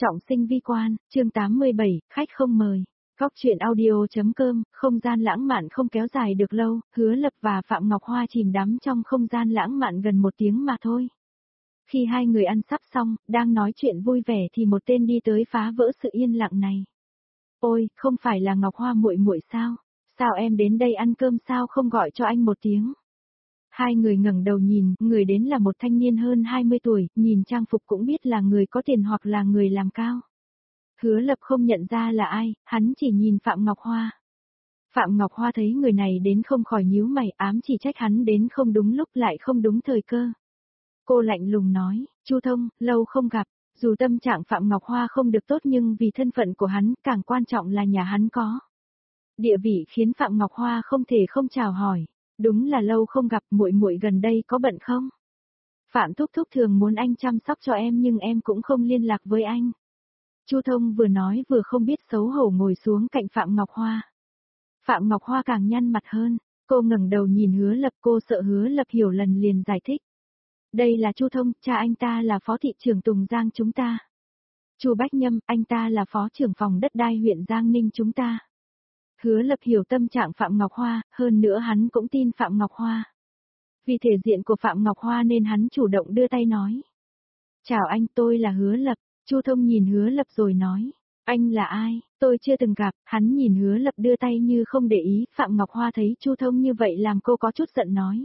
Trọng sinh vi quan, chương 87, khách không mời. Góc truyện audio.com, không gian lãng mạn không kéo dài được lâu, Hứa Lập và Phạm Ngọc Hoa chìm đắm trong không gian lãng mạn gần 1 tiếng mà thôi. Khi hai người ăn sắp xong, đang nói chuyện vui vẻ thì một tên đi tới phá vỡ sự yên lặng này. Ôi, không phải là Ngọc Hoa muội muội sao? Sao em đến đây ăn cơm sao không gọi cho anh 1 tiếng? Hai người ngẩng đầu nhìn, người đến là một thanh niên hơn 20 tuổi, nhìn trang phục cũng biết là người có tiền hoặc là người làm cao. Hứa Lập không nhận ra là ai, hắn chỉ nhìn Phạm Ngọc Hoa. Phạm Ngọc Hoa thấy người này đến không khỏi nhíu mày, ám chỉ trách hắn đến không đúng lúc lại không đúng thời cơ. Cô lạnh lùng nói, Chu Thông, lâu không gặp, dù tâm trạng Phạm Ngọc Hoa không được tốt nhưng vì thân phận của hắn, càng quan trọng là nhà hắn có địa vị khiến Phạm Ngọc Hoa không thể không chào hỏi. Đúng là lâu không gặp, muội muội gần đây có bận không? Phạm thúc thúc thường muốn anh chăm sóc cho em nhưng em cũng không liên lạc với anh. Chu Thông vừa nói vừa không biết xấu hổ ngồi xuống cạnh Phạm Ngọc Hoa. Phạm Ngọc Hoa càng nhăn mặt hơn, cô ngẩng đầu nhìn Hứa Lập, cô sợ Hứa Lập hiểu lầm liền giải thích. Đây là Chu Thông, cha anh ta là phó thị trưởng Tùng Giang chúng ta. Chu Bách Nhâm, anh ta là phó trưởng phòng đất đai huyện Giang Ninh chúng ta. Hứa Lập hiểu tâm trạng Phạm Ngọc Hoa, hơn nữa hắn cũng tin Phạm Ngọc Hoa. Vì thể diện của Phạm Ngọc Hoa nên hắn chủ động đưa tay nói. Chào anh, tôi là Hứa Lập. Chu Thông nhìn Hứa Lập rồi nói. Anh là ai? Tôi chưa từng gặp. Hắn nhìn Hứa Lập đưa tay như không để ý. Phạm Ngọc Hoa thấy Chu Thông như vậy làm cô có chút giận nói.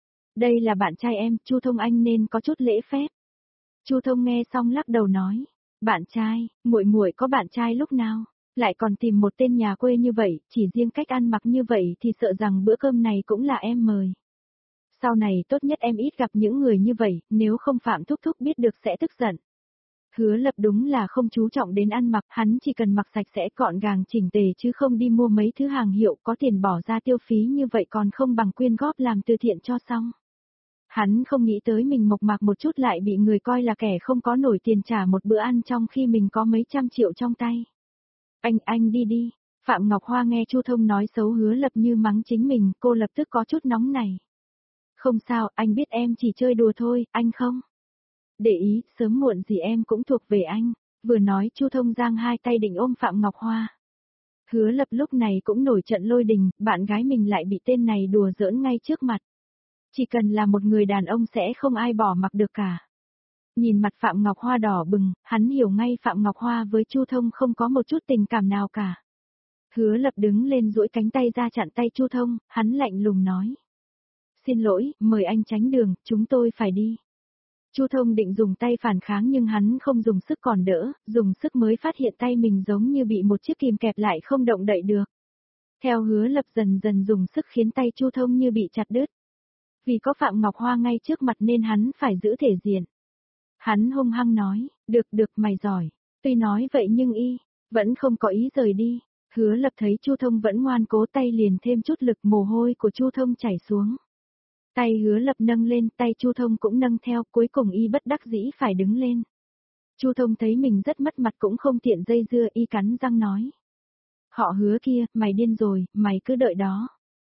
Đây là bạn trai em, Chu Thông anh nên có chút lễ phép. Chu Thông nghe xong lắc đầu nói. Bạn trai, muội muội có bạn trai lúc nào? Lại còn tìm một tên nhà quê như vậy, chỉ riêng cách ăn mặc như vậy thì sợ rằng bữa cơm này cũng là em mời. Sau này tốt nhất em ít gặp những người như vậy, nếu không Phạm thúc thúc biết được sẽ tức giận. Hứa Lập đúng là không chú trọng đến ăn mặc, hắn chỉ cần mặc sạch sẽ gọn gàng chỉnh tề chứ không đi mua mấy thứ hàng hiệu có tiền bỏ ra tiêu phí như vậy còn không bằng quyên góp làm từ thiện cho xong. Hắn không nghĩ tới mình mộc mạc một chút lại bị người coi là kẻ không có nổi tiền trả một bữa ăn trong khi mình có mấy trăm triệu trong tay. Anh đi đi. Phạm Ngọc Hoa nghe Chu Thông nói xấu Hứa Lập như mắng chính mình, cô lập tức có chút nóng này. Không sao, anh biết em chỉ chơi đùa thôi, anh không để ý, sớm muộn gì em cũng thuộc về anh. Vừa nói Chu Thông giang hai tay định ôm Phạm Ngọc Hoa. Hứa Lập lúc này cũng nổi trận lôi đình, bạn gái mình lại bị tên này đùa giỡn ngay trước mặt. Chỉ cần là một người đàn ông sẽ không ai bỏ mặc được cả. Nhìn mặt Phạm Ngọc Hoa đỏ bừng, hắn hiểu ngay Phạm Ngọc Hoa với Chu Thông không có một chút tình cảm nào cả. Hứa Lập đứng lên duỗi cánh tay ra chặn tay Chu Thông, hắn lạnh lùng nói. Xin lỗi, mời anh tránh đường, chúng tôi phải đi. Chu Thông định dùng tay phản kháng nhưng hắn không dùng sức còn đỡ, dùng sức mới phát hiện tay mình giống như bị một chiếc kìm kẹp lại không động đậy được. Theo Hứa Lập dần dần dùng sức khiến tay Chu Thông như bị chặt đứt. Vì có Phạm Ngọc Hoa ngay trước mặt nên hắn phải giữ thể diện. Hắn hung hăng nói, được mày giỏi. Tuy nói vậy nhưng vẫn không có ý rời đi. Hứa Lập thấy Chu Thông vẫn ngoan cố tay liền thêm chút lực, mồ hôi của Chu Thông chảy xuống. Tay Hứa Lập nâng lên, tay Chu Thông cũng nâng theo, cuối cùng bất đắc dĩ phải đứng lên. Chu Thông thấy mình rất mất mặt cũng không tiện dây dưa, cắn răng nói. Họ Hứa kia, mày điên rồi, mày cứ đợi đó.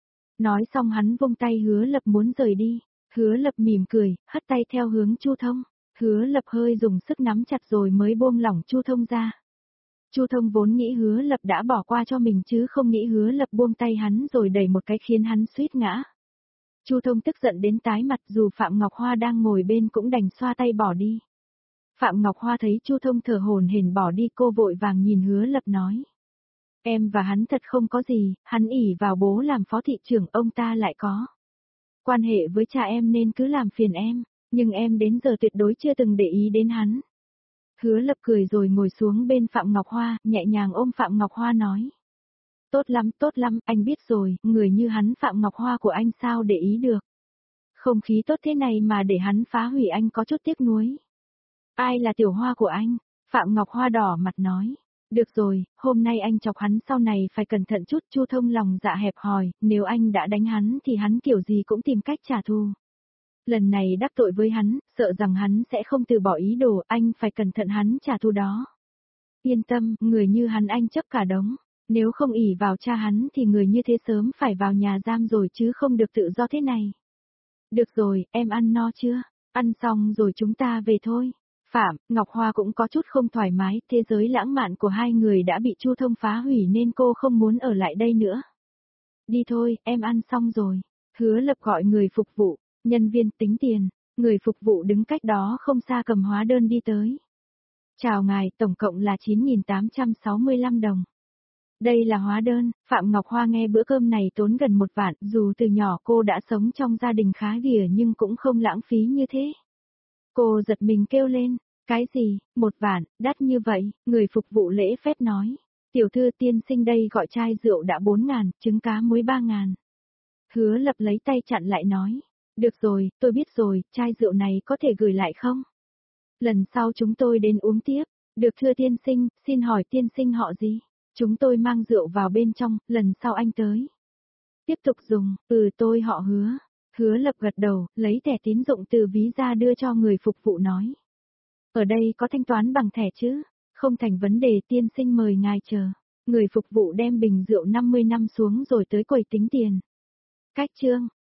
Nói xong hắn vung tay Hứa Lập muốn rời đi. Hứa Lập mỉm cười, hất tay theo hướng Chu Thông. Hứa Lập hơi dùng sức nắm chặt rồi mới buông lỏng Chu Thông ra. Chu Thông vốn nghĩ Hứa Lập đã bỏ qua cho mình chứ không nghĩ Hứa Lập buông tay hắn rồi đẩy một cái khiến hắn suýt ngã. Chu Thông tức giận đến tái mặt, dù Phạm Ngọc Hoa đang ngồi bên cũng đành xoa tay bỏ đi. Phạm Ngọc Hoa thấy Chu Thông thở hổn hển bỏ đi, cô vội vàng nhìn Hứa Lập nói. Em và hắn thật không có gì, hắn ỷ vào bố làm phó thị trưởng, ông ta lại có quan hệ với cha em nên cứ làm phiền em, nhưng em đến giờ tuyệt đối chưa từng để ý đến hắn. Hứa Lập cười rồi ngồi xuống bên Phạm Ngọc Hoa, nhẹ nhàng ôm Phạm Ngọc Hoa nói. Tốt lắm, anh biết rồi, người như hắn Phạm Ngọc Hoa của anh sao để ý được. Không khí tốt thế này mà để hắn phá hủy anh có chút tiếc nuối. Ai là tiểu hoa của anh? Phạm Ngọc Hoa đỏ mặt nói. Được rồi, hôm nay anh chọc hắn sau này phải cẩn thận chút. Chu Thông lòng dạ hẹp hòi, nếu anh đã đánh hắn thì hắn kiểu gì cũng tìm cách trả thù. Lần này đắc tội với hắn, sợ rằng hắn sẽ không từ bỏ ý đồ, anh phải cẩn thận hắn trả thù đó. Yên tâm, người như hắn anh chấp cả đống. Nếu không ỷ vào cha hắn thì người như thế sớm phải vào nhà giam rồi chứ không được tự do thế này. Được rồi, em ăn no chưa? Ăn xong rồi chúng ta về thôi. Phạm, Ngọc Hoa cũng có chút không thoải mái, thế giới lãng mạn của hai người đã bị Chu Thông phá hủy nên cô không muốn ở lại đây nữa. Đi thôi, em ăn xong rồi. Hứa Lập gọi người phục vụ, nhân viên tính tiền, người phục vụ đứng cách đó không xa cầm hóa đơn đi tới. Chào ngài, tổng cộng là 9.865 đồng. Đây là hóa đơn, Phạm Ngọc Hoa nghe bữa cơm này tốn gần 1 vạn, dù từ nhỏ cô đã sống trong gia đình khá đìa nhưng cũng không lãng phí như thế. Cô giật mình kêu lên, cái gì, 1 vạn, đắt như vậy, người phục vụ lễ phép nói. Tiểu thư tiên sinh đây gọi chai rượu đã 4.000, trứng cá muối 3.000. Hứa Lập lấy tay chặn lại nói, được rồi, tôi biết rồi, chai rượu này có thể gửi lại không? Lần sau chúng tôi đến uống tiếp, được thưa tiên sinh, xin hỏi tiên sinh họ gì? Chúng tôi mang rượu vào bên trong, lần sau anh tới. Tiếp tục dùng, tôi họ Hứa. Hứa Lập gật đầu, lấy thẻ tín dụng từ ví ra đưa cho người phục vụ nói. Ở đây có thanh toán bằng thẻ chứ? Không thành vấn đề, tiên sinh mời ngài chờ. Người phục vụ đem bình rượu 50 năm xuống rồi tới quầy tính tiền. Cách chương